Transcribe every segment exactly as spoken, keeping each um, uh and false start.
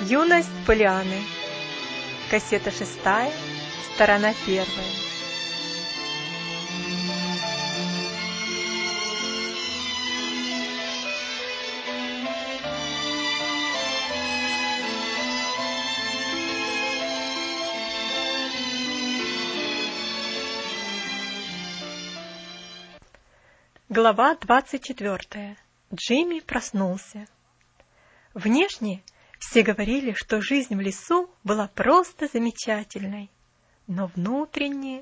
Юность Поллианны. Кассета шестая, сторона первая. Глава двадцать четвертая. Джимми проснулся. Внешне все говорили, что жизнь в лесу была просто замечательной, но внутренне...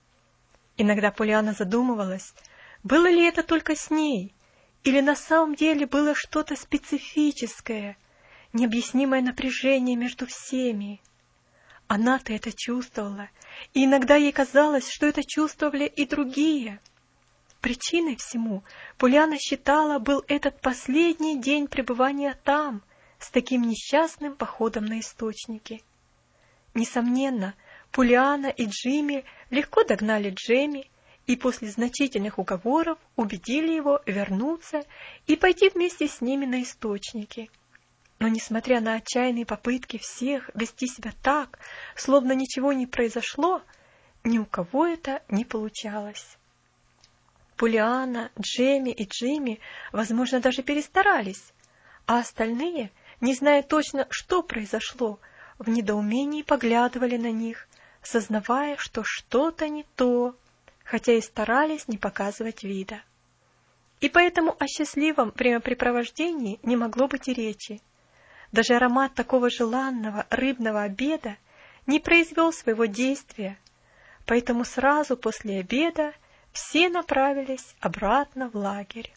Иногда Поллианна задумывалась, было ли это только с ней, или на самом деле было что-то специфическое, необъяснимое напряжение между всеми. Она-то это чувствовала, и иногда ей казалось, что это чувствовали и другие. Причиной всему Поллианна считала был этот последний день пребывания там, с таким несчастным походом на источники. Несомненно, Поллианна и Джимми легко догнали Джемми и после значительных уговоров убедили его вернуться и пойти вместе с ними на источники. Но, несмотря на отчаянные попытки всех вести себя так, словно ничего не произошло, ни у кого это не получалось. Поллианна, Джемми и Джимми, возможно, даже перестарались, а остальные, не зная точно, что произошло, в недоумении поглядывали на них, сознавая, что что-то не то, хотя и старались не показывать вида. И поэтому о счастливом времяпрепровождении не могло быть и речи. Даже аромат такого желанного рыбного обеда не произвел своего действия, поэтому сразу после обеда все направились обратно в лагерь.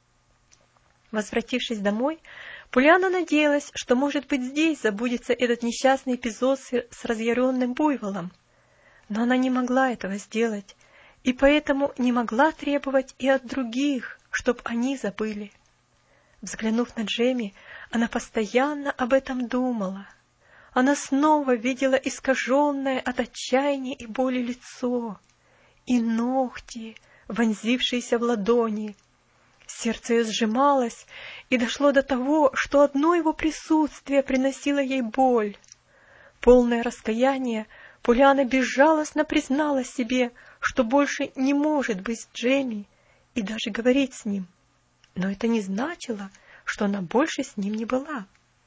Возвратившись домой, Поллианна надеялась, что, может быть, здесь забудется этот несчастный эпизод с разъяренным буйволом. Но она не могла этого сделать, и поэтому не могла требовать и от других, чтоб они забыли. Взглянув на Джемми, она постоянно об этом думала. Она снова видела искаженное от отчаяния и боли лицо, и ногти, вонзившиеся в ладони. Сердце ее сжималось, и дошло до того, что одно его присутствие приносило ей боль. Полное раскаяние, Поллианна безжалостно признала себе, что больше не может быть с Джемми и даже говорить с ним. Но это не значило, что она больше с ним не была.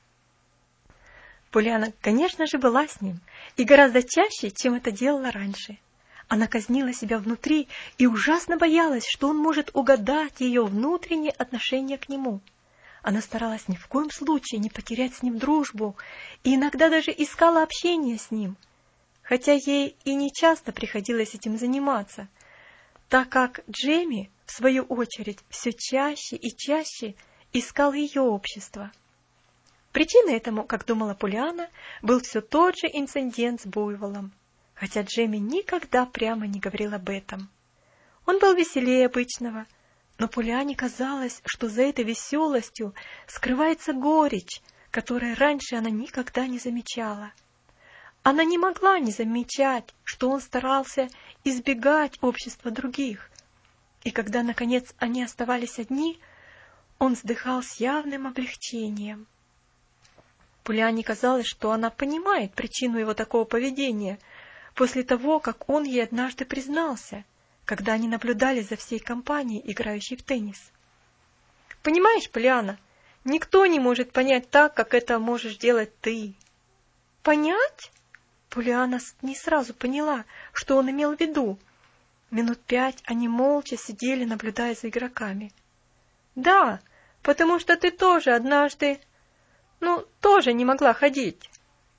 Поллианна, конечно же, была с ним, и гораздо чаще, чем это делала раньше. Она казнила себя внутри и ужасно боялась, что он может угадать ее внутреннее отношение к нему. Она старалась ни в коем случае не потерять с ним дружбу и иногда даже искала общение с ним, хотя ей и не часто приходилось этим заниматься, так как Джемми, в свою очередь, все чаще и чаще искал ее общество. Причиной этому, как думала Поллианна, был все тот же инцидент с буйволом, хотя Джемми никогда прямо не говорил об этом. Он был веселее обычного, но Поллианне казалось, что за этой веселостью скрывается горечь, которой раньше она никогда не замечала. Она не могла не замечать, что он старался избегать общества других, и когда, наконец, они оставались одни, он вздыхал с явным облегчением. Поллианне казалось, что она понимает причину его такого поведения, после того, как он ей однажды признался, когда они наблюдали за всей компанией, играющей в теннис. «Понимаешь, Поллианна, никто не может понять так, как это можешь делать ты». «Понять?» Поллианна не сразу поняла, что он имел в виду. Минут пять они молча сидели, наблюдая за игроками. «Да, потому что ты тоже однажды, ну, тоже не могла ходить».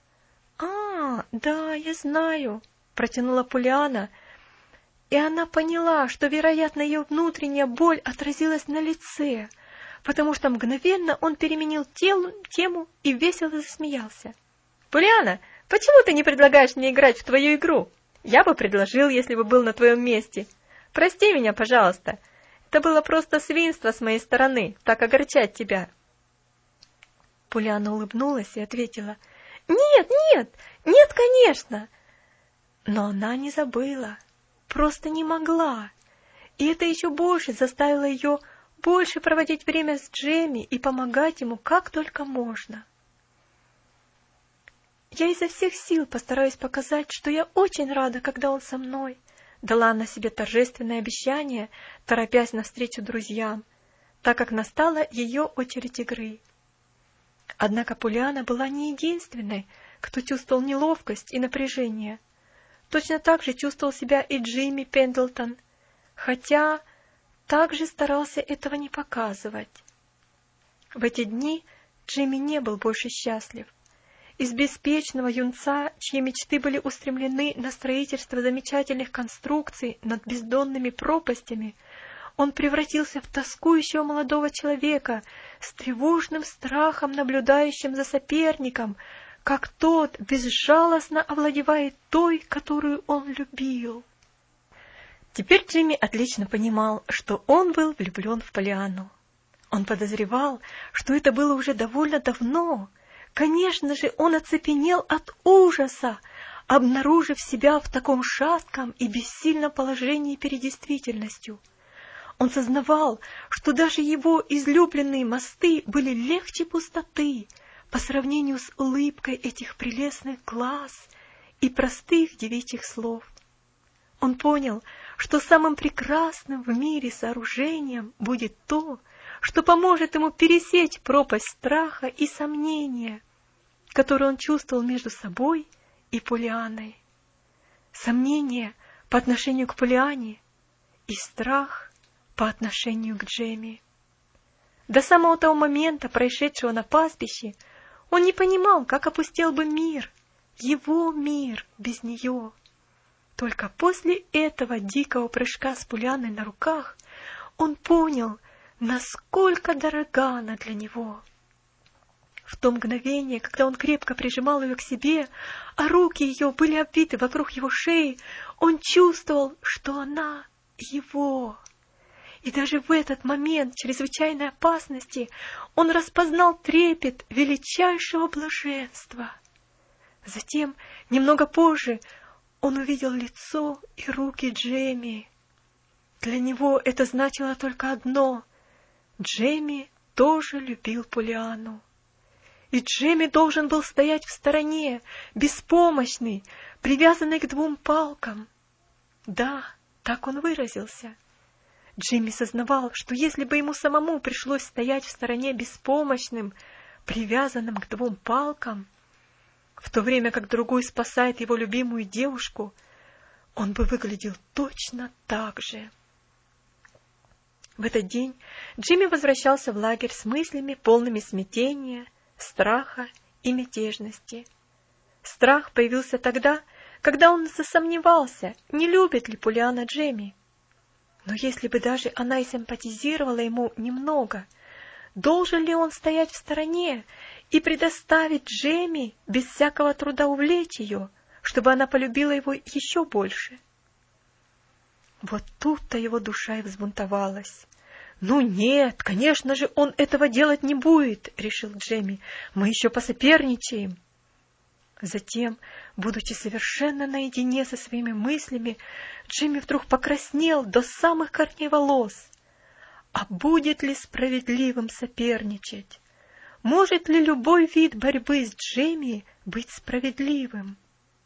«А, да, я знаю», — протянула Поллианна, и она поняла, что, вероятно, ее внутренняя боль отразилась на лице, потому что мгновенно он переменил тел, тему и весело засмеялся. «Поллианна, почему ты не предлагаешь мне играть в твою игру? Я бы предложил, если бы был на твоем месте. Прости меня, пожалуйста. Это было просто свинство с моей стороны, так огорчать тебя». Поллианна улыбнулась и ответила: «Нет, нет, нет, конечно!» Но она не забыла, просто не могла, и это еще больше заставило ее больше проводить время с Джемми и помогать ему как только можно. Я изо всех сил постараюсь показать, что я очень рада, когда он со мной», — дала она себе торжественное обещание, торопясь навстречу друзьям, так как настала ее очередь игры. Однако Полианна была не единственной, кто чувствовал неловкость и напряжение. Точно так же чувствовал себя и Джимми Пендлтон, хотя также старался этого не показывать. В эти дни Джимми не был больше счастлив. Из беспечного юнца, чьи мечты были устремлены на строительство замечательных конструкций над бездонными пропастями, он превратился в тоскующего молодого человека с тревожным страхом, наблюдающим за соперником, как тот безжалостно овладевает той, которую он любил. Теперь Джимми отлично понимал, что он был влюблен в Полианну. Он подозревал, что это было уже довольно давно. Конечно же, он оцепенел от ужаса, обнаружив себя в таком шатком и бессильном положении перед действительностью. Он сознавал, что даже его излюбленные мосты были легче пустоты по сравнению с улыбкой этих прелестных глаз и простых девичьих слов. Он понял, что самым прекрасным в мире сооружением будет то, что поможет ему пересечь пропасть страха и сомнения, которую он чувствовал между собой и Полианной. Сомнение по отношению к Полианне и страх по отношению к Джемме. До самого того момента, происшедшего на пастбище, он не понимал, как опустел бы мир, его мир, без нее. Только после этого дикого прыжка с Полианной на руках он понял, насколько дорога она для него. В то мгновение, когда он крепко прижимал ее к себе, а руки ее были обвиты вокруг его шеи, он чувствовал, что она его. И даже в этот момент чрезвычайной опасности он распознал трепет величайшего блаженства. Затем, немного позже, он увидел лицо и руки Джемми. Для него это значило только одно — Джемми тоже любил Полианну. И Джемми должен был стоять в стороне, беспомощный, привязанный к двум палкам. Да, так он выразился. Джимми сознавал, что если бы ему самому пришлось стоять в стороне беспомощным, привязанным к двум палкам, в то время как другой спасает его любимую девушку, он бы выглядел точно так же. В этот день Джимми возвращался в лагерь с мыслями, полными смятения, страха и мятежности. Страх появился тогда, когда он засомневался, не любит ли Полианна Джемми. Но если бы даже она и симпатизировала ему немного, должен ли он стоять в стороне и предоставить Джемми без всякого труда увлечь ее, чтобы она полюбила его еще больше? Вот тут-то его душа и взбунтовалась. «Ну нет, конечно же, он этого делать не будет», — решил Джемми. «Мы еще посоперничаем». Затем, будучи совершенно наедине со своими мыслями, Джимми вдруг покраснел до самых корней волос. А будет ли справедливым соперничать? Может ли любой вид борьбы с Джимми быть справедливым?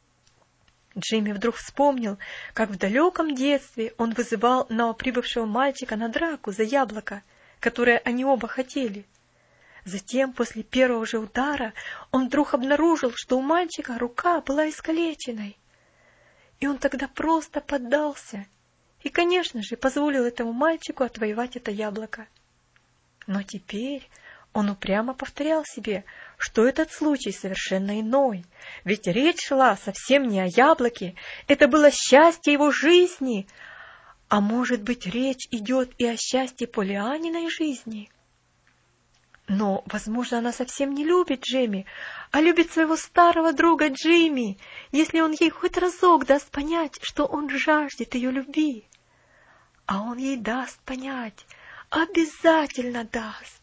Джимми вдруг вспомнил, как в далеком детстве он вызывал новоприбывшего мальчика на драку за яблоко, которое они оба хотели. Затем, после первого же удара, он вдруг обнаружил, что у мальчика рука была искалеченной. И он тогда просто поддался и, конечно же, позволил этому мальчику отвоевать это яблоко. Но теперь он упрямо повторял себе, что этот случай совершенно иной, ведь речь шла совсем не о яблоке, это было счастье его жизни, а может быть, речь идет и о счастье Полианниной жизни. Но, возможно, она совсем не любит Джемми, а любит своего старого друга Джимми, если он ей хоть разок даст понять, что он жаждет ее любви. А он ей даст понять, обязательно даст.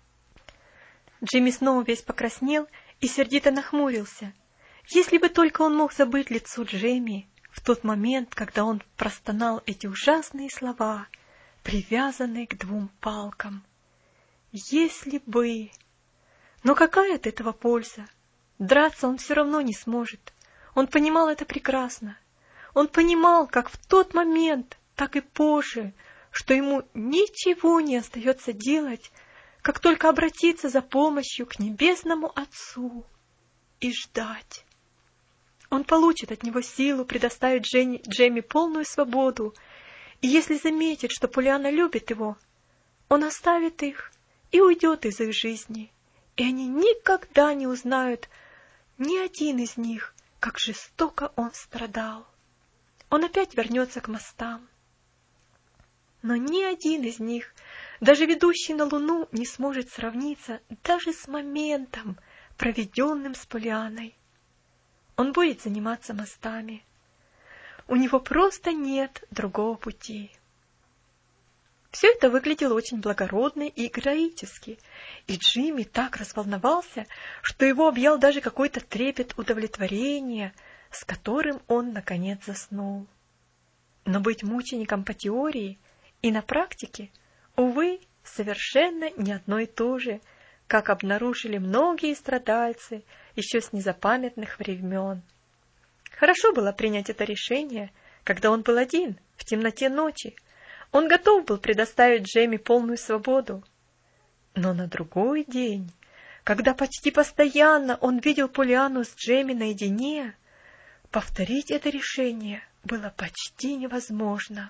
Джимми снова весь покраснел и сердито нахмурился. Если бы только он мог забыть лицо Джемми в тот момент, когда он простонал эти ужасные слова, привязанные к двум палкам. Если бы... Но какая от этого польза? Драться он все равно не сможет. Он понимал это прекрасно. Он понимал, как в тот момент, так и позже, что ему ничего не остается делать, как только обратиться за помощью к Небесному Отцу и ждать. Он получит от него силу предоставить Дженни, Джемме полную свободу, и если заметит, что Полианна любит его, он оставит их и уйдет из их жизни, и они никогда не узнают, ни один из них, как жестоко он страдал. Он опять вернется к мостам. Но ни один из них, даже ведущий на Луну, не сможет сравниться даже с моментом, проведенным с Полианной. Он будет заниматься мостами. У него просто нет другого пути. Все это выглядело очень благородно и героически, и Джимми так разволновался, что его объял даже какой-то трепет удовлетворения, с которым он, наконец, заснул. Но быть мучеником по теории и на практике, увы, совершенно не одно и то же, как обнаружили многие страдальцы еще с незапамятных времен. Хорошо было принять это решение, когда он был один, в темноте ночи. Он готов был предоставить Джемме полную свободу. Но на другой день, когда почти постоянно он видел Полианну с Джемме наедине, повторить это решение было почти невозможно.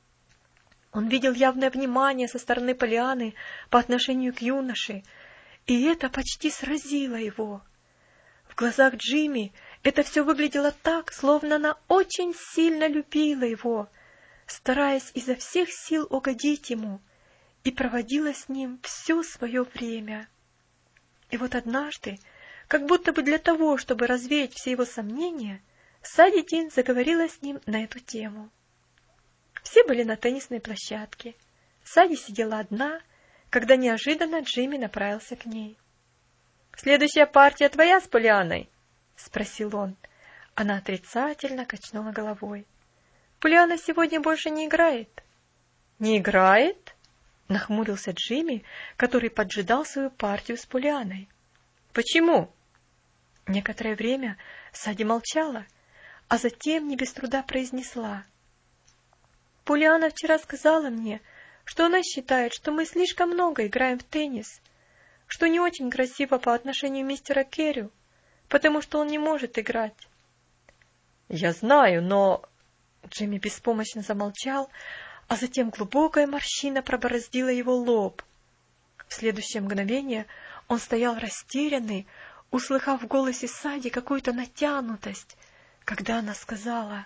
Он видел явное внимание со стороны Полианны по отношению к юноше, и это почти сразило его. В глазах Джимми это все выглядело так, словно она очень сильно любила его, стараясь изо всех сил угодить ему, и проводила с ним все свое время. И вот однажды, как будто бы для того, чтобы развеять все его сомнения, Сади Дин заговорила с ним на эту тему. Все были на теннисной площадке. Сади сидела одна, когда неожиданно Джимми направился к ней. «Следующая партия твоя с Полианной?» — спросил он. Она отрицательно качнула головой. «Полианна сегодня больше не играет». «Не играет?» — нахмурился Джимми, который поджидал свою партию с Полианной. «Почему?» Некоторое время Сади молчала, а затем не без труда произнесла. «Полианна вчера сказала мне, что она считает, что мы слишком много играем в теннис, что не очень красиво по отношению к мистеру Керрю, потому что он не может играть». «Я знаю, но...» Джимми беспомощно замолчал, а затем глубокая морщина пробороздила его лоб. В следующее мгновение он стоял растерянный, услыхав в голосе Сади какую-то натянутость, когда она сказала: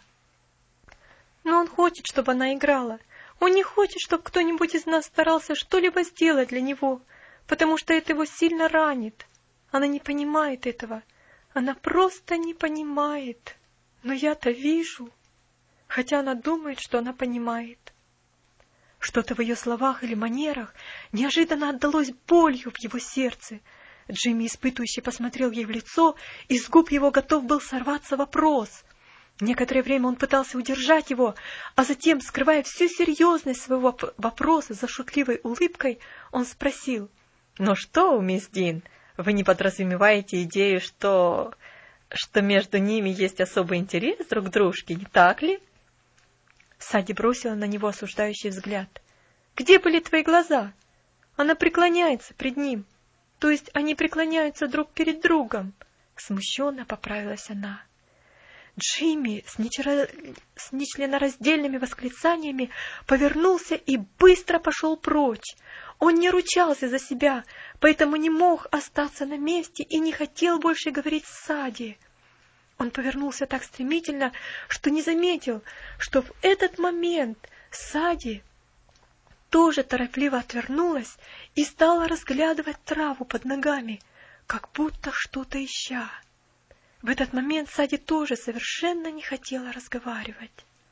«Но он хочет, чтобы она играла. Он не хочет, чтобы кто-нибудь из нас старался что-либо сделать для него, потому что это его сильно ранит. Она не понимает этого. Она просто не понимает. Но я-то вижу». Хотя она думает, что она понимает. Что-то в ее словах или манерах неожиданно отдалось болью в его сердце. Джимми испытующе посмотрел ей в лицо, и с губ его готов был сорваться вопрос. Некоторое время он пытался удержать его, а затем, скрывая всю серьезность своего вопроса за шутливой улыбкой, он спросил: «Ну что, мисс Дин, вы не подразумеваете идею, что... что между ними есть особый интерес друг к дружке, не так ли?» Сади бросила на него осуждающий взгляд. «Где были твои глаза? Она преклоняется пред ним. То есть они преклоняются друг перед другом». Смущенно поправилась она. Джимми с, нечера... с нечленораздельными восклицаниями повернулся и быстро пошел прочь. Он не ручался за себя, поэтому не мог остаться на месте и не хотел больше говорить с Сади. Он повернулся так стремительно, что не заметил, что в этот момент Сади тоже торопливо отвернулась и стала разглядывать траву под ногами, как будто что-то ища. В этот момент Сади тоже совершенно не хотела разговаривать.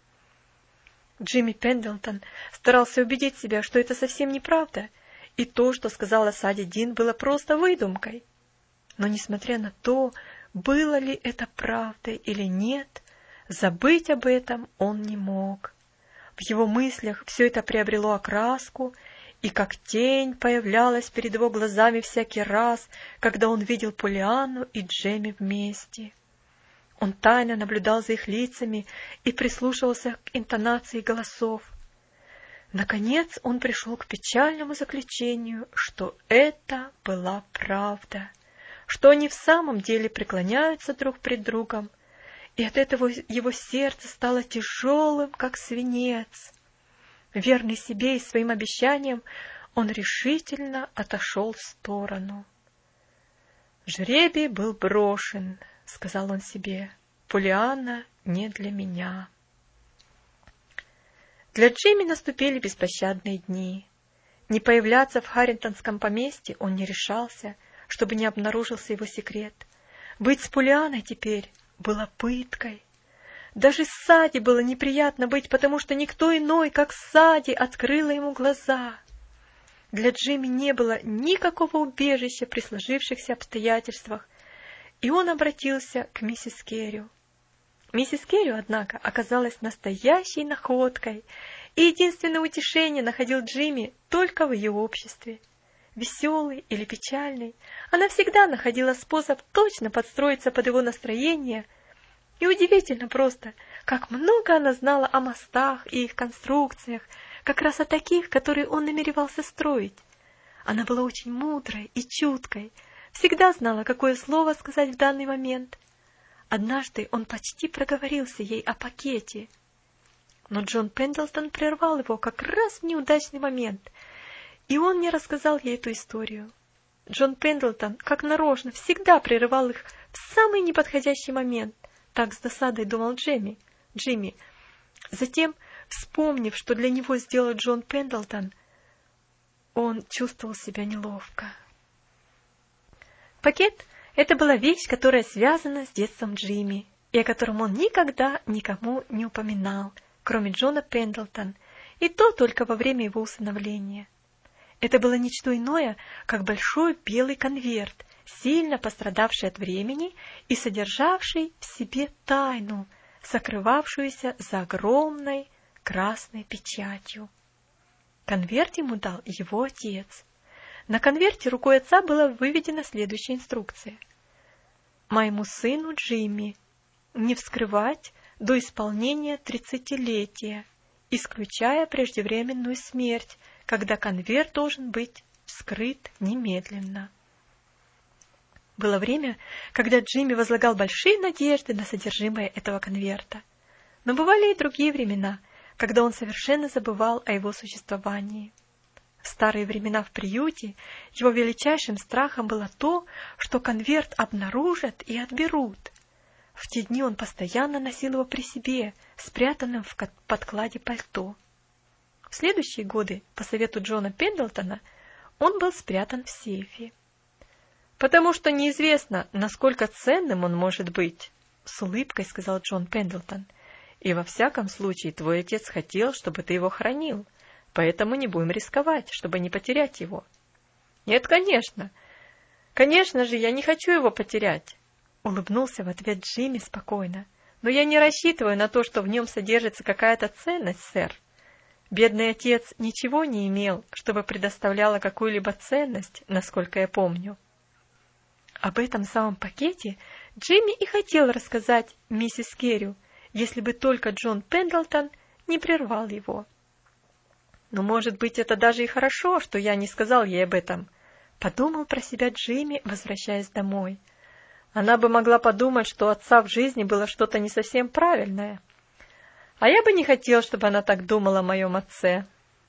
Джимми Пендлтон старался убедить себя, что это совсем неправда, и то, что сказала Сади Дин, было просто выдумкой. Но, несмотря на то, было ли это правдой или нет, забыть об этом он не мог. В его мыслях все это приобрело окраску, и как тень появлялась перед его глазами всякий раз, когда он видел Поллианну и Джемми вместе. Он тайно наблюдал за их лицами и прислушивался к интонации голосов. Наконец он пришел к печальному заключению, что это была правда, что они в самом деле преклоняются друг пред другом, и от этого его сердце стало тяжелым, как свинец. Верный себе и своим обещаниям, он решительно отошел в сторону. «Жребий был брошен», — сказал он себе, — «Поллианна не для меня». Для Джимми наступили беспощадные дни. Не появляться в Харрингтонском поместье он не решался, чтобы не обнаружился его секрет. Быть с Поллианной теперь было пыткой. Даже Сади было неприятно быть, потому что никто иной, как Сади, открыла ему глаза. Для Джимми не было никакого убежища при сложившихся обстоятельствах, и он обратился к миссис Керрю. Миссис Керрю, однако, оказалась настоящей находкой, и единственное утешение находил Джимми только в ее обществе. Веселый или печальный, она всегда находила способ точно подстроиться под его настроение. И удивительно просто, как много она знала о мостах и их конструкциях, как раз о таких, которые он намеревался строить. Она была очень мудрой и чуткой, всегда знала, какое слово сказать в данный момент. Однажды он почти проговорился ей о пакете. Но Джон Пендлтон прервал его как раз в неудачный момент, и он не рассказал ей эту историю. Джон Пендлтон, как нарочно, всегда прерывал их в самый неподходящий момент. Так с досадой думал Джимми. Джимми. Затем, вспомнив, что для него сделал Джон Пендлтон, он чувствовал себя неловко. Пакет — это была вещь, которая связана с детством Джимми, и о котором он никогда никому не упоминал, кроме Джона Пендлтона, и то только во время его усыновления. Это было ничто иное, как большой белый конверт, сильно пострадавший от времени и содержавший в себе тайну, сокрывавшуюся за огромной красной печатью. Конверт ему дал его отец. На конверте рукой отца была выведена следующая инструкция. «Моему сыну Джимми не вскрывать до исполнения тридцатилетия, исключая преждевременную смерть, когда конверт должен быть вскрыт немедленно». Было время, когда Джимми возлагал большие надежды на содержимое этого конверта. Но бывали и другие времена, когда он совершенно забывал о его существовании. В старые времена в приюте его величайшим страхом было то, что конверт обнаружат и отберут. В те дни он постоянно носил его при себе, спрятанным в подкладе пальто. В следующие годы, по совету Джона Пендлтона, он был спрятан в сейфе. «Потому что неизвестно, насколько ценным он может быть», — с улыбкой сказал Джон Пендлтон. «И во всяком случае твой отец хотел, чтобы ты его хранил, поэтому не будем рисковать, чтобы не потерять его». «Нет, конечно. Конечно же, я не хочу его потерять», — улыбнулся в ответ Джимми спокойно. «Но я не рассчитываю на то, что в нем содержится какая-то ценность, сэр. Бедный отец ничего не имел, чтобы предоставляло какую-либо ценность, насколько я помню». Об этом самом пакете Джимми и хотел рассказать миссис Керрю, если бы только Джон Пендлтон не прервал его. «Но, может быть, это даже и хорошо, что я не сказал ей об этом», — подумал про себя Джимми, возвращаясь домой. «Она бы могла подумать, что у отца в жизни было что-то не совсем правильное. А я бы не хотел, чтобы она так думала о моем отце».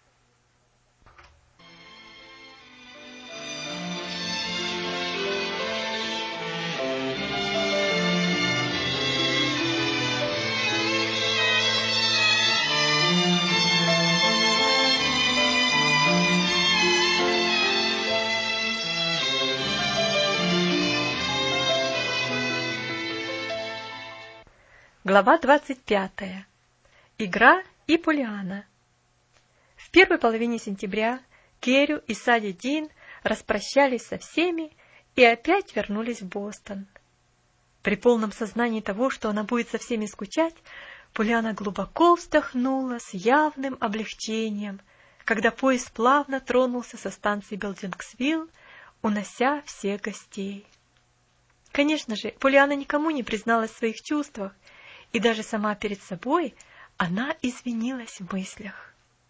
Глава двадцать пятая. Игра и Поллианна. В первой половине сентября Керрю и Сади Дин распрощались со всеми и опять вернулись в Бостон. При полном сознании того, что она будет со всеми скучать, Поллианна глубоко вздохнула с явным облегчением, когда поезд плавно тронулся со станции Белдингсвилл, унося всех гостей. Конечно же, Поллианна никому не призналась в своих чувствах, и даже сама перед собой она извинилась в мыслях.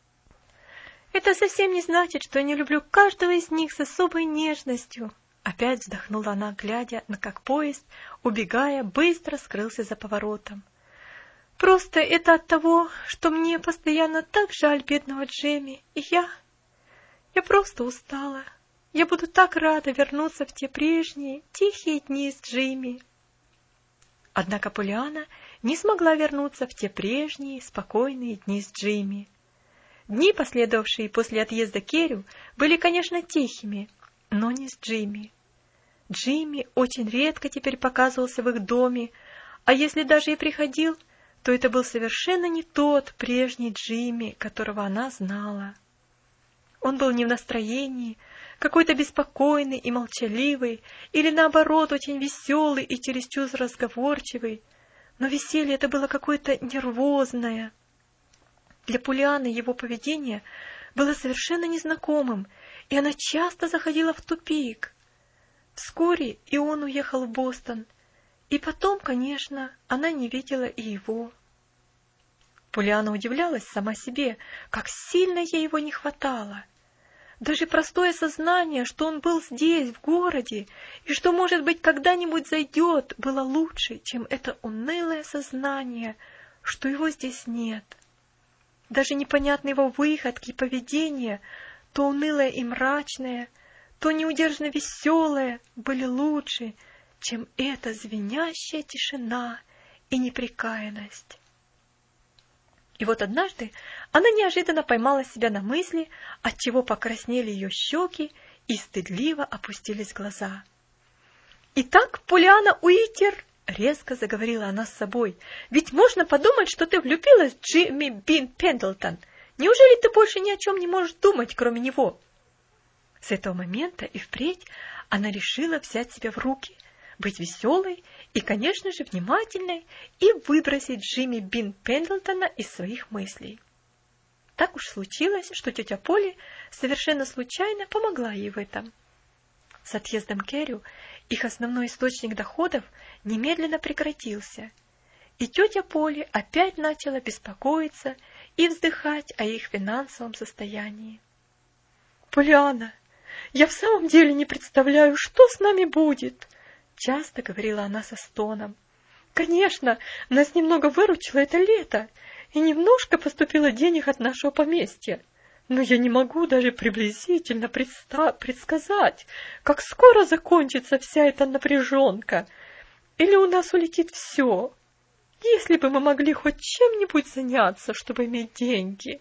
«Это совсем не значит, что я не люблю каждого из них с особой нежностью», опять вздохнула она, глядя на как поезд, убегая, быстро скрылся за поворотом. «Просто это от того, что мне постоянно так жаль бедного Джемми, и я... я просто устала. Я буду так рада вернуться в те прежние, тихие дни с Джимми». Однако Поллианна не смогла вернуться в те прежние, спокойные дни с Джимми. Дни, последовавшие после отъезда Керрю, были, конечно, тихими, но не с Джимми. Джимми очень редко теперь показывался в их доме, а если даже и приходил, то это был совершенно не тот прежний Джимми, которого она знала. Он был не в настроении, какой-то беспокойный и молчаливый, или наоборот очень веселый и чересчур разговорчивый, но веселье это было какое-то нервозное. Для Поллианны его поведение было совершенно незнакомым, и она часто заходила в тупик. Вскоре и он уехал в Бостон, и потом, конечно, она не видела и его. Поллианна удивлялась сама себе, как сильно ей его не хватало. Даже простое сознание, что он был здесь, в городе, и что, может быть, когда-нибудь зайдет, было лучше, чем это унылое сознание, что его здесь нет. Даже непонятные его выходки и поведение, то унылое и мрачное, то неудержно веселое, были лучше, чем эта звенящая тишина и непрекаянность. И вот однажды она неожиданно поймала себя на мысли, отчего покраснели ее щеки и стыдливо опустились глаза. «Итак, Поллианна Уитер», — резко заговорила она с собой, — «ведь можно подумать, что ты влюбилась в Джимми Бин Пендлтон. Неужели ты больше ни о чем не можешь думать, кроме него?» С этого момента и впредь она решила взять себя в руки, быть веселой и, конечно же, внимательной и выбросить Джимми Бин Пендлтона из своих мыслей. Так уж случилось, что тетя Полли совершенно случайно помогла ей в этом. С отъездом Керрю их основной источник доходов немедленно прекратился, и тетя Полли опять начала беспокоиться и вздыхать о их финансовом состоянии. «Поллианна, я в самом деле не представляю, что с нами будет», — часто говорила она со стоном. «Конечно, нас немного выручило это лето, и немножко поступило денег от нашего поместья. Но я не могу даже приблизительно предста- предсказать, как скоро закончится вся эта напряженка. Или у нас улетит все. Если бы мы могли хоть чем-нибудь заняться, чтобы иметь деньги».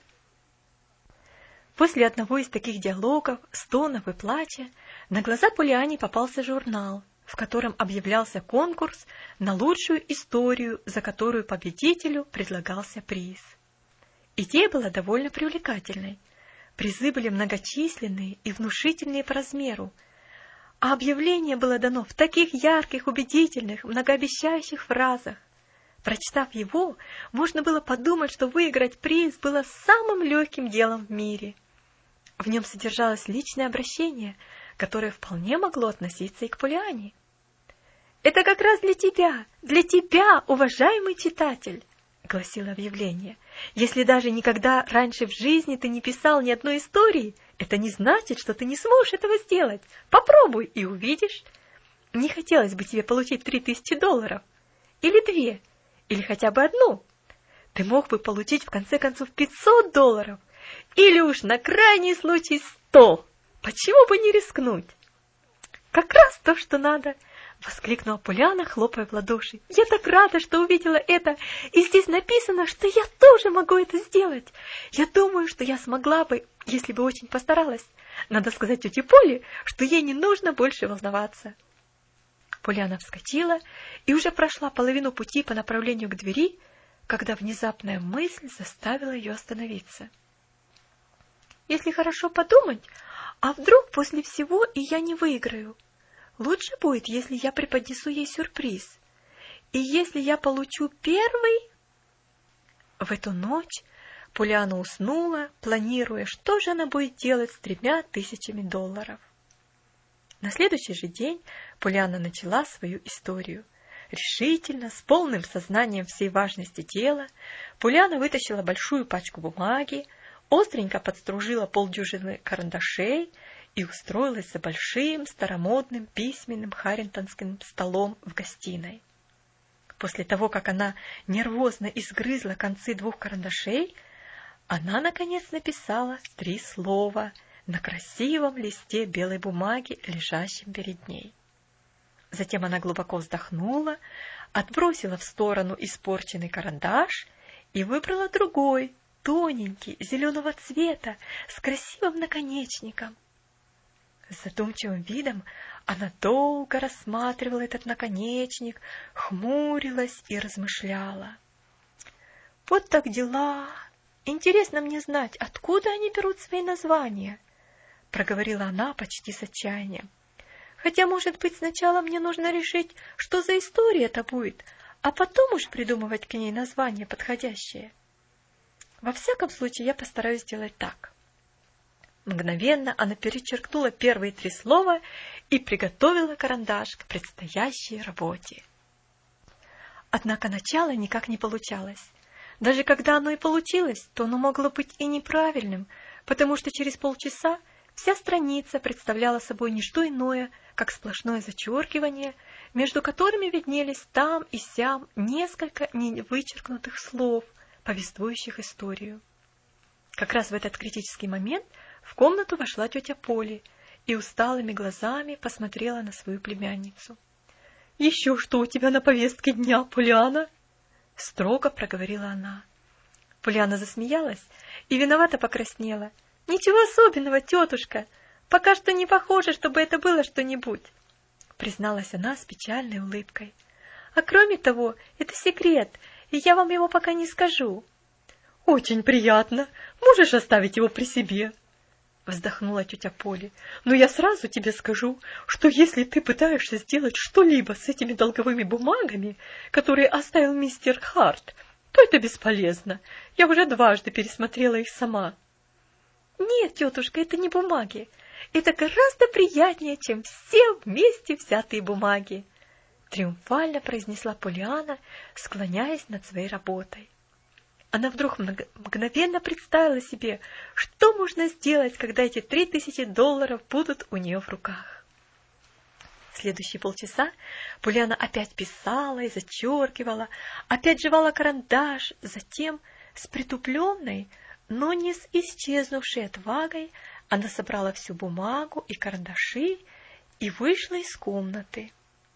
После одного из таких диалогов, стонов и плача, на глаза Поллианне попался журнал, в котором объявлялся конкурс на лучшую историю, за которую победителю предлагался приз. Идея была довольно привлекательной. Призы были многочисленные и внушительные по размеру, а объявление было дано в таких ярких, убедительных, многообещающих фразах. Прочитав его, можно было подумать, что выиграть приз было самым легким делом в мире. В нем содержалось личное обращение, которое вполне могло относиться и к Поллианне. «Это как раз для тебя, для тебя, уважаемый читатель», — гласило объявление. «Если даже никогда раньше в жизни ты не писал ни одной истории, это не значит, что ты не сможешь этого сделать. Попробуй и увидишь. Не хотелось бы тебе получить три тысячи долларов, или две, или хотя бы одну. Ты мог бы получить в конце концов пятьсот долларов, или уж на крайний случай сто. Почему бы не рискнуть?» «Как раз то, что надо!» — воскликнула Поллианна, хлопая в ладоши. «Я так рада, что увидела это, и здесь написано, что я тоже могу это сделать. Я думаю, что я смогла бы, если бы очень постаралась. Надо сказать тете Полли, что ей не нужно больше волноваться». Поллианна вскочила и уже прошла половину пути по направлению к двери, когда внезапная мысль заставила ее остановиться. «Если хорошо подумать, а вдруг после всего и я не выиграю? Лучше будет, если я преподнесу ей сюрприз. И если я получу первый...» В эту ночь Полианна уснула, планируя, что же она будет делать с тремя тысячами долларов. На следующий же день Полианна начала свою историю. Решительно, с полным сознанием всей важности дела, Полианна вытащила большую пачку бумаги, остренько подстружила полдюжины карандашей и устроилась за большим старомодным письменным харрингтонским столом в гостиной. После того, как она нервозно изгрызла концы двух карандашей, она, наконец, написала три слова на красивом листе белой бумаги, лежащем перед ней. Затем она глубоко вздохнула, отбросила в сторону испорченный карандаш и выбрала другой, тоненький, зеленого цвета, с красивым наконечником. С задумчивым видом она долго рассматривала этот наконечник, хмурилась и размышляла. «Вот так дела! Интересно мне знать, откуда они берут свои названия?» — проговорила она почти с отчаянием. «Хотя, может быть, сначала мне нужно решить, что за история это будет, а потом уж придумывать к ней название подходящее. Во всяком случае, я постараюсь сделать так». Мгновенно она перечеркнула первые три слова и приготовила карандаш к предстоящей работе. Однако начало никак не получалось. Даже когда оно и получилось, то оно могло быть и неправильным, потому что через полчаса вся страница представляла собой не что иное, как сплошное зачеркивание, между которыми виднелись там и сям несколько невычеркнутых слов, повествующих историю. Как раз в этот критический момент в комнату вошла тетя Поли и усталыми глазами посмотрела на свою племянницу. — Еще что у тебя на повестке дня, Полианна? — строго проговорила она. Полианна засмеялась и виновато покраснела. — Ничего особенного, тетушка. Пока что не похоже, чтобы это было что-нибудь, — призналась она с печальной улыбкой. — А кроме того, это секрет, и я вам его пока не скажу. — Очень приятно. Можешь оставить его при себе. — вздохнула тетя Поли. — Но я сразу тебе скажу, что если ты пытаешься сделать что-либо с этими долговыми бумагами, которые оставил мистер Харт, то это бесполезно. Я уже дважды пересмотрела их сама. — Нет, тетушка, это не бумаги. Это гораздо приятнее, чем все вместе взятые бумаги, — триумфально произнесла Полианна, склоняясь над своей работой. Она вдруг мгновенно представила себе, что можно сделать, когда эти три тысячи долларов будут у нее в руках. В следующие полчаса Полианна опять писала и зачеркивала, опять жевала карандаш, затем с притупленной, но не с исчезнувшей отвагой она собрала всю бумагу и карандаши и вышла из комнаты.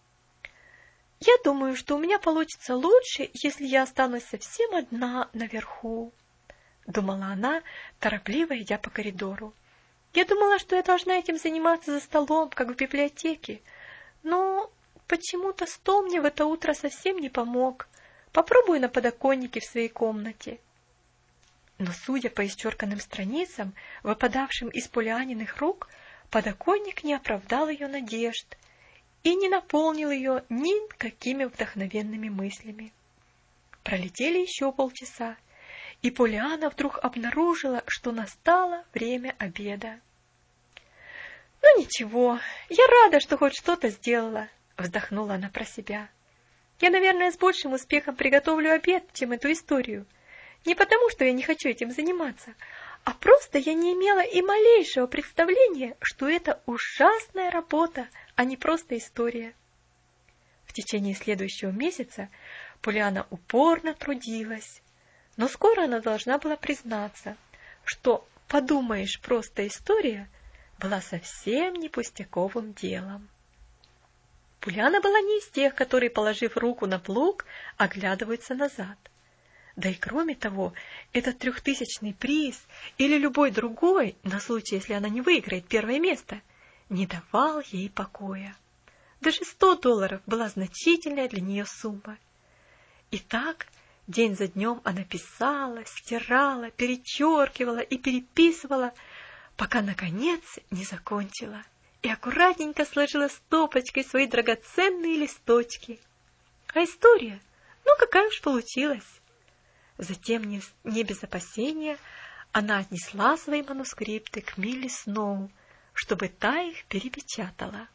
«Я думаю, что у меня получится лучше, если я останусь совсем одна наверху», — думала она, торопливо идя по коридору. «Я думала, что я должна этим заниматься за столом, как в библиотеке, но почему-то стол мне в это утро совсем не помог. Попробую на подоконнике в своей комнате». Но, судя по исчерканным страницам, выпадавшим из Полианниных рук, подоконник не оправдал ее надежд и не наполнил ее никакими вдохновенными мыслями. Пролетели еще полчаса, и Полианна вдруг обнаружила, что настало время обеда. «Ну ничего, я рада, что хоть что-то сделала», — вздохнула она про себя. «Я, наверное, с большим успехом приготовлю обед, чем эту историю. Не потому, что я не хочу этим заниматься, а просто я не имела и малейшего представления, что это ужасная работа, а не просто история». В течение следующего месяца Полианна упорно трудилась, но скоро она должна была признаться, что «подумаешь, просто история» была совсем не пустяковым делом. Полианна была не из тех, которые, положив руку на плуг, оглядываются назад. Да и кроме того, этот трехтысячный приз или любой другой, на случай, если она не выиграет первое место, не давал ей покоя. Даже сто долларов была значительная для нее сумма. И так, день за днем она писала, стирала, перечеркивала и переписывала, пока, наконец, не закончила и аккуратненько сложила стопочкой свои драгоценные листочки. А история, ну какая уж получилась. Затем, не, не без опасения, она отнесла свои манускрипты к Милли Сноу, чтобы та их перепечатала.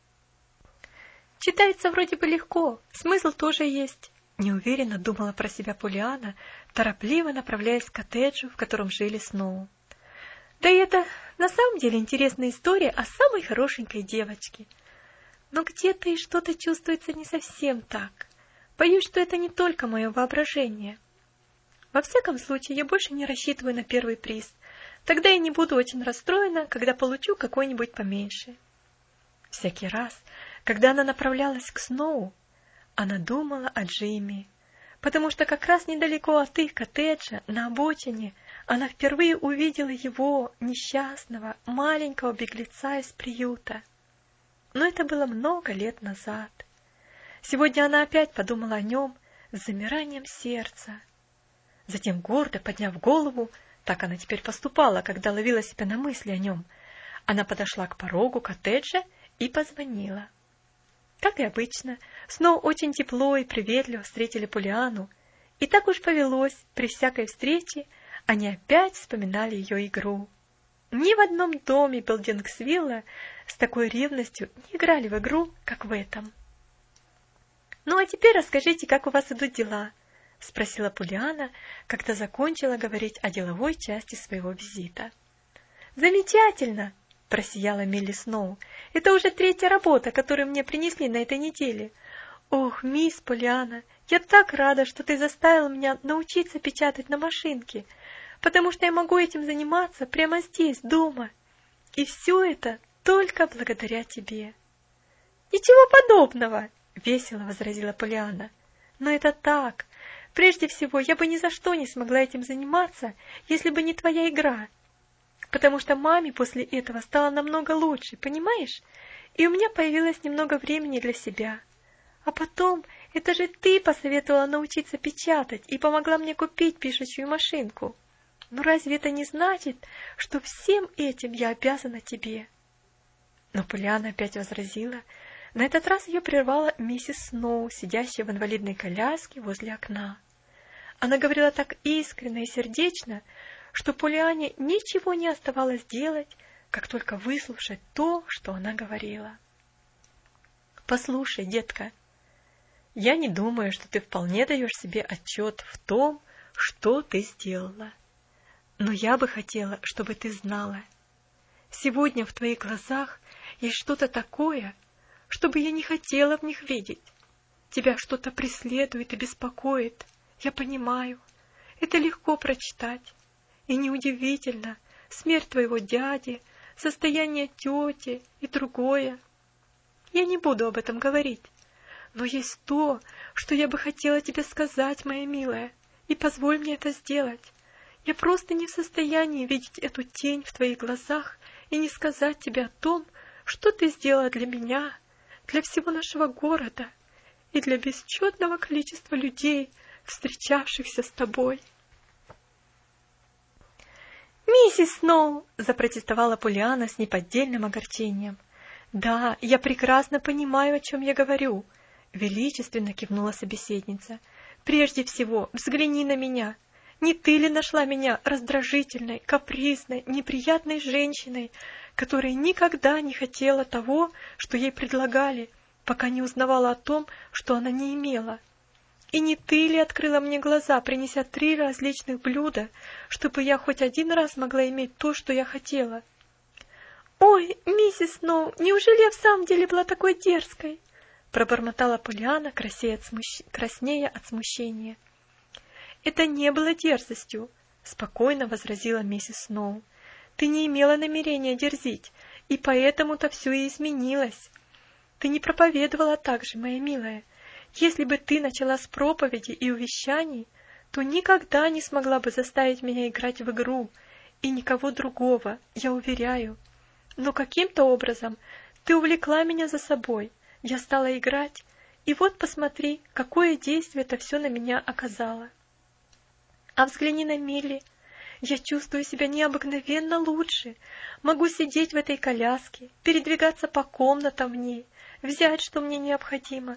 Читается вроде бы легко, смысл тоже есть, неуверенно думала про себя Поллианна, торопливо направляясь к коттеджу, в котором жили Сноу. Да и это на самом деле интересная история о самой хорошенькой девочке. Но где-то и что-то чувствуется не совсем так. Боюсь, что это не только мое воображение. Во всяком случае, я больше не рассчитываю на первый приз. Тогда я не буду очень расстроена, когда получу какой-нибудь поменьше. Всякий раз, когда она направлялась к Сноу, она думала о Джимми, потому что как раз недалеко от их коттеджа, на обочине, она впервые увидела его, несчастного, маленького беглеца из приюта. Но это было много лет назад. Сегодня она опять подумала о нем с замиранием сердца. Затем, гордо подняв голову, так она теперь поступала, когда ловила себя на мысли о нем, она подошла к порогу коттеджа и позвонила. Как и обычно, Сноу очень тепло и приветливо встретили Поллианну, и так уж повелось, при всякой встрече они опять вспоминали ее игру. Ни в одном доме Белдингсвилла с такой ревностью не играли в игру, как в этом. «Ну а теперь расскажите, как у вас идут дела?» — спросила Поллианна, когда закончила говорить о деловой части своего визита. «Замечательно!» — просияла Милли Сноу. «Это уже третья работа, которую мне принесли на этой неделе. Ох, мисс Поллианна, я так рада, что ты заставила меня научиться печатать на машинке, потому что я могу этим заниматься прямо здесь, дома. И все это только благодаря тебе». «Ничего подобного!» — весело возразила Поллианна. «Но это так. Прежде всего, я бы ни за что не смогла этим заниматься, если бы не твоя игра. Потому что маме после этого стало намного лучше, понимаешь? И у меня появилось немного времени для себя. А потом, это же ты посоветовала научиться печатать и помогла мне купить пишущую машинку. Ну разве это не значит, что всем этим я обязана тебе?» Но Поллианна опять возразила. На этот раз ее прервала миссис Сноу, сидящая в инвалидной коляске возле окна. Она говорила так искренне и сердечно, что Поллианне ничего не оставалось делать, как только выслушать то, что она говорила. «Послушай, детка, я не думаю, что ты вполне даешь себе отчет в том, что ты сделала. Но я бы хотела, чтобы ты знала. Сегодня в твоих глазах есть что-то такое, чтобы я не хотела в них видеть. Тебя что-то преследует и беспокоит. Я понимаю, это легко прочитать. И неудивительно, смерть твоего дяди, состояние тети и другое. Я не буду об этом говорить. Но есть то, что я бы хотела тебе сказать, моя милая, и позволь мне это сделать. Я просто не в состоянии видеть эту тень в твоих глазах и не сказать тебе о том, что ты сделала для меня, для всего нашего города и для бесчетного количества людей, встречавшихся с тобой». «Миссис Сноу!» — запротестовала Поллианна с неподдельным огорчением. «Да, я прекрасно понимаю, о чем я говорю», — величественно кивнула собеседница. «Прежде всего, взгляни на меня. Не ты ли нашла меня раздражительной, капризной, неприятной женщиной, которая никогда не хотела того, что ей предлагали, пока не узнавала о том, что она не имела? И не ты ли открыла мне глаза, принеся три различных блюда, чтобы я хоть один раз могла иметь то, что я хотела?» «Ой, миссис Сноу, неужели я в самом деле была такой дерзкой?» пробормотала Поллианна, краснея от, смущ... краснея от смущения. «Это не было дерзостью», — спокойно возразила миссис Сноу. «Ты не имела намерения дерзить, и поэтому-то все и изменилось. Ты не проповедовала так же, моя милая. Если бы ты начала с проповеди и увещаний, то никогда не смогла бы заставить меня играть в игру, и никого другого, я уверяю. Но каким-то образом ты увлекла меня за собой, я стала играть, и вот посмотри, какое действие это все на меня оказало. А взгляни на Милли. Я чувствую себя необыкновенно лучше. Могу сидеть в этой коляске, передвигаться по комнатам в ней, взять, что мне необходимо,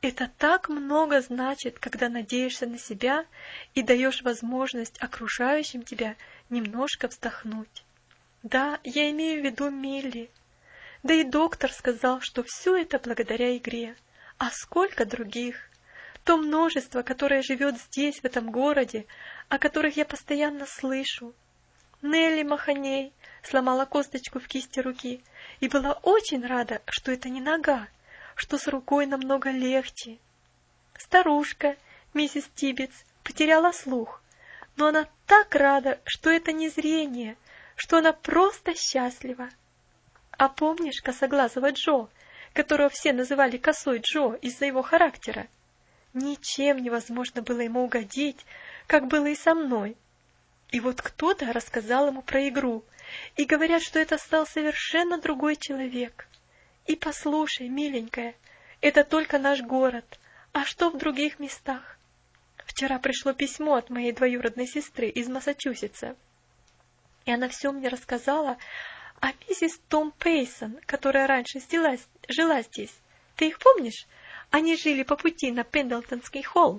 Это так много значит, когда надеешься на себя и даешь возможность окружающим тебя немножко вздохнуть. Да, я имею в виду Милли. Да и доктор сказал, что все это благодаря игре. А сколько других? То множество, которое живет здесь, в этом городе, о которых я постоянно слышу. Нелли Маханей сломала косточку в кисти руки и была очень рада, что это не нога, что с рукой намного легче. Старушка, миссис Тибетс, потеряла слух, но она так рада, что это не зрение, что она просто счастлива. А помнишь косоглазого Джо, которого все называли Косой Джо из-за его характера? Ничем невозможно было ему угодить, как было и со мной. И вот кто-то рассказал ему про игру, и говорят, что это стал совершенно другой человек. И послушай, миленькая, это только наш город, а что в других местах? Вчера пришло письмо от моей двоюродной сестры из Массачусетса, и она все мне рассказала о миссис Том Пейсон, которая раньше жила, жила здесь. Ты их помнишь? Они жили по пути на Пендлтонский холл.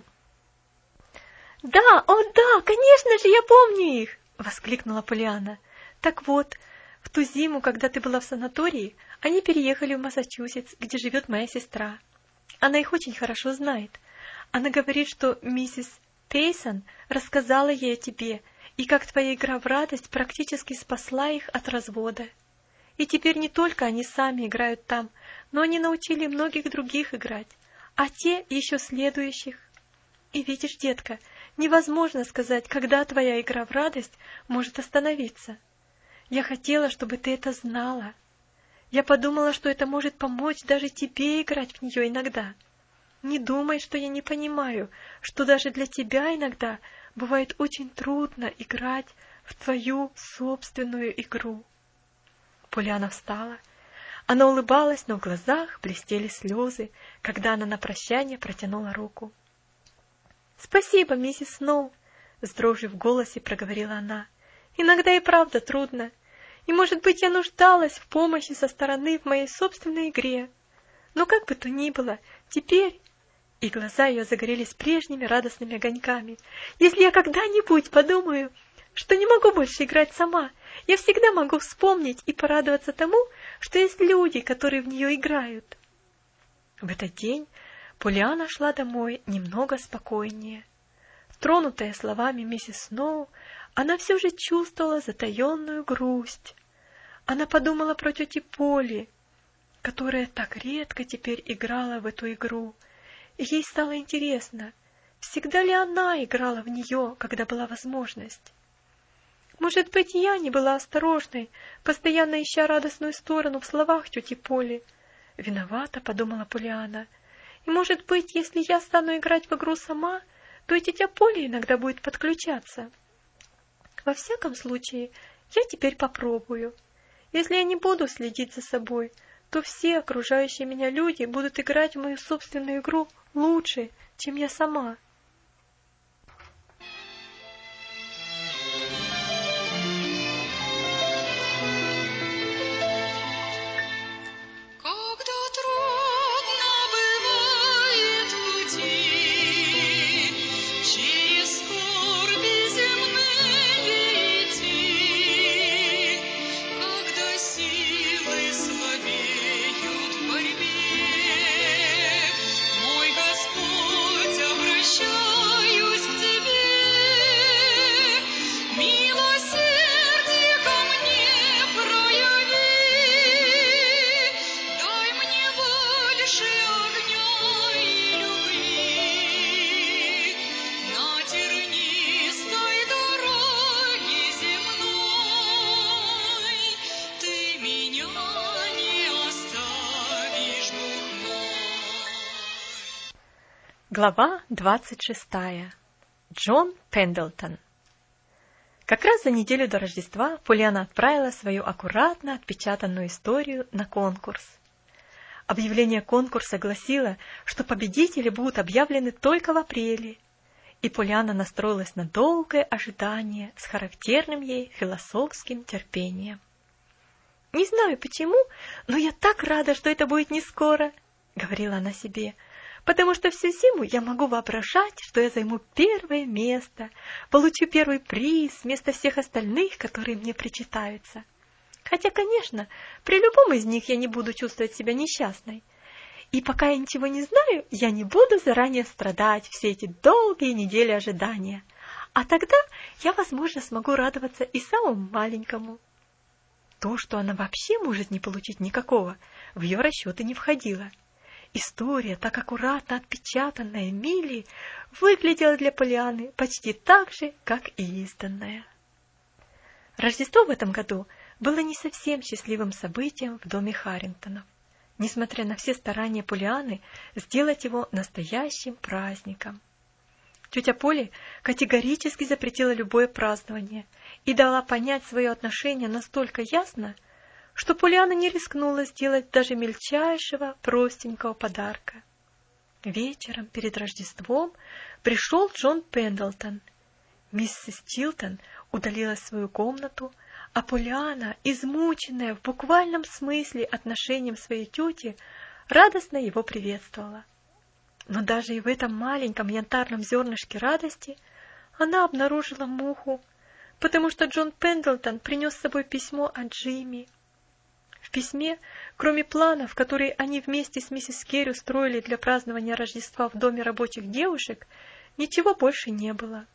«Да, о да, конечно же, я помню их!» — воскликнула Полианна. «Так вот, в ту зиму, когда ты была в санатории, они переехали в Массачусетс, где живет моя сестра. Она их очень хорошо знает. Она говорит, что миссис Пейсон рассказала ей о тебе, и как твоя игра в радость практически спасла их от развода. И теперь не только они сами играют там, но они научили многих других играть, а те еще следующих. И видишь, детка, невозможно сказать, когда твоя игра в радость может остановиться. Я хотела, чтобы ты это знала. Я подумала, что это может помочь даже тебе играть в нее иногда. Не думай, что я не понимаю, что даже для тебя иногда бывает очень трудно играть в твою собственную игру». Полианна встала. Она улыбалась, но в глазах блестели слезы, когда она на прощание протянула руку. «Спасибо, миссис Сноу», — с дрожью в голосе проговорила она. «Иногда и правда трудно, и, может быть, я нуждалась в помощи со стороны в моей собственной игре. Но как бы то ни было, теперь...» И глаза ее загорелись прежними радостными огоньками. «Если я когда-нибудь подумаю, что не могу больше играть сама, я всегда могу вспомнить и порадоваться тому, что есть люди, которые в нее играют». В этот день Полианна шла домой немного спокойнее. Тронутая словами миссис Сноу, она все же чувствовала затаенную грусть. Она подумала про тетю Полли, которая так редко теперь играла в эту игру, и ей стало интересно, всегда ли она играла в нее, когда была возможность. «Может быть, я не была осторожной, постоянно ища радостную сторону в словах тети Полли», — виновата, подумала Полианна. «И, может быть, если я стану играть в игру сама, то и тетя Полли иногда будет подключаться. Во всяком случае, я теперь попробую. Если я не буду следить за собой, то все окружающие меня люди будут играть в мою собственную игру лучше, чем я сама». Глава двадцать шестая. Джон Пендлтон. Как раз за неделю до Рождества Полианна отправила свою аккуратно отпечатанную историю на конкурс. Объявление конкурса гласило, что победители будут объявлены только в апреле, и Полианна настроилась на долгое ожидание с характерным ей философским терпением. «Не знаю почему, но я так рада, что это будет не скоро», — говорила она себе. потому что всю зиму я могу воображать, что я займу первое место, получу первый приз вместо всех остальных, которые мне причитаются. Хотя, конечно, при любом из них я не буду чувствовать себя несчастной. И пока я ничего не знаю, я не буду заранее страдать все эти долгие недели ожидания. А тогда я, возможно, смогу радоваться и самому маленькому. То, что она вообще может не получить никакого, в ее расчеты не входило. История, так аккуратно отпечатанная Милли, выглядела для Поллианны почти так же, как и изданная. Рождество в этом году было не совсем счастливым событием в доме Харрингтонов, несмотря на все старания Поллианны сделать его настоящим праздником. Тетя Полли категорически запретила любое празднование и дала понять свое отношение настолько ясно, что Поллианна не рискнула сделать даже мельчайшего простенького подарка. Вечером перед Рождеством пришел Джон Пендлтон. Миссис Чилтон удалилась в свою комнату, а Поллианна, измученная в буквальном смысле отношением своей тети, радостно его приветствовала. Но даже и в этом маленьком янтарном зернышке радости она обнаружила муху, потому что Джон Пендлтон принес с собой письмо от Джимми. В письме, кроме планов, которые они вместе с миссис Керри устроили для празднования Рождества в доме рабочих девушек, ничего больше не было.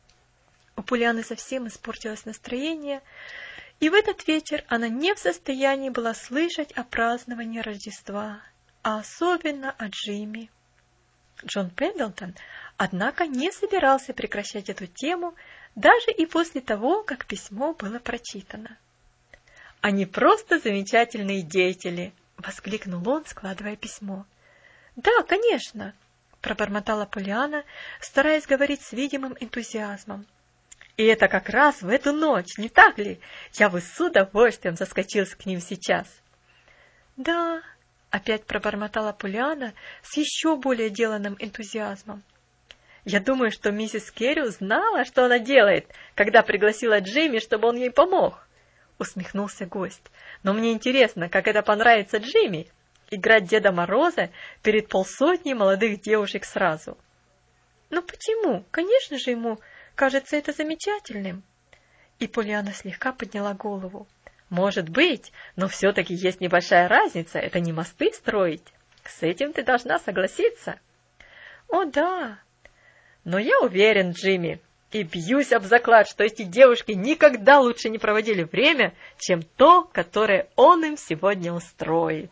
У Поллианны совсем испортилось настроение, и в этот вечер она не в состоянии была слышать о праздновании Рождества, а особенно о Джимми. Джон Пендлтон, однако, не собирался прекращать эту тему даже и после того, как письмо было прочитано. «Они просто замечательные деятели!» — воскликнул он, складывая письмо. «Да, конечно!» — пробормотала Поллианна, стараясь говорить с видимым энтузиазмом. «И это как раз в эту ночь, не так ли? Я бы с удовольствием заскочил к ним сейчас!» «Да!» — опять пробормотала Поллианна с еще более деланным энтузиазмом. «Я думаю, что миссис Керри знала, что она делает, когда пригласила Джимми, чтобы он ей помог!» — усмехнулся гость. «Но мне интересно, как это понравится Джимми — играть Деда Мороза перед полсотней молодых девушек сразу». «Ну почему? Конечно же ему кажется это замечательным». И Поллианна слегка подняла голову. «Может быть, но все-таки есть небольшая разница, это не мосты строить. С этим ты должна согласиться». «О, да». «Но я уверен, Джимми, и бьюсь об заклад, что эти девушки никогда лучше не проводили время, чем то, которое он им сегодня устроит».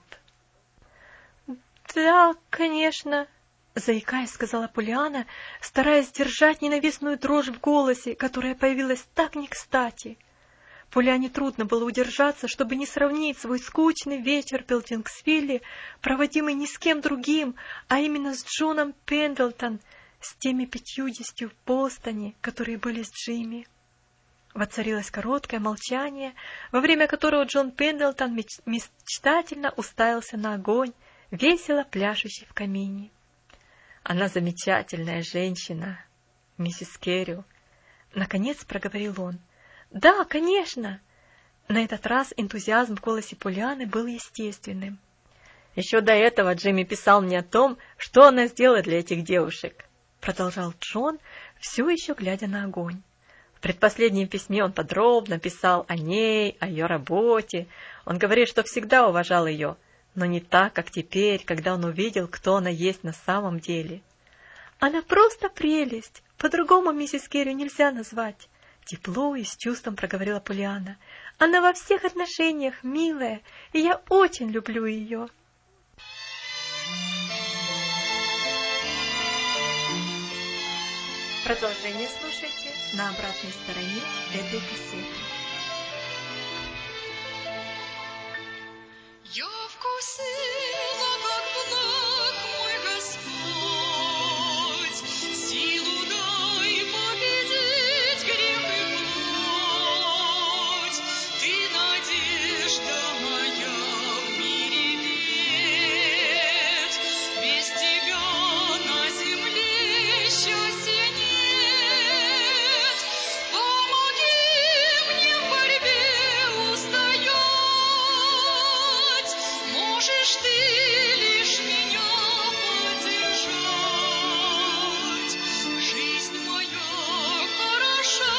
«Да, конечно», — заикаясь, сказала Поллианна, стараясь сдержать ненавистную дрожь в голосе, которая появилась так не кстати. Поллианне трудно было удержаться, чтобы не сравнить свой скучный вечер в Белдингсвилле, проводимый не с кем другим, а именно с Джоном Пендлтон, с теми пятьюдесятью в Бостоне, которые были с Джимми. Воцарилось короткое молчание, во время которого Джон Пендлтон мечтательно уставился на огонь, весело пляшущий в камине. «Она замечательная женщина, миссис Керри», — наконец проговорил он. «Да, конечно!» На этот раз энтузиазм в голосе Поллианны был естественным. «Еще до этого Джимми писал мне о том, что она сделает для этих девушек», — продолжал Джон, все еще глядя на огонь. В предпоследнем письме он подробно писал о ней, о ее работе. Он говорит, что всегда уважал ее, но не так, как теперь, когда он увидел, кто она есть на самом деле. «Она просто прелесть, по-другому миссис Керри нельзя назвать», — тепло и с чувством проговорила Поллианна. «Она во всех отношениях милая, и я очень люблю ее». Продолжение слушайте на обратной стороне этой кассеты. Я вкусила, как благ мой Господь, силу дай победить грех и плоть. Ты надежда моя в мире бед, без тебя на земле счастья нет. Помоги мне в борьбе устоять, можешь ты наша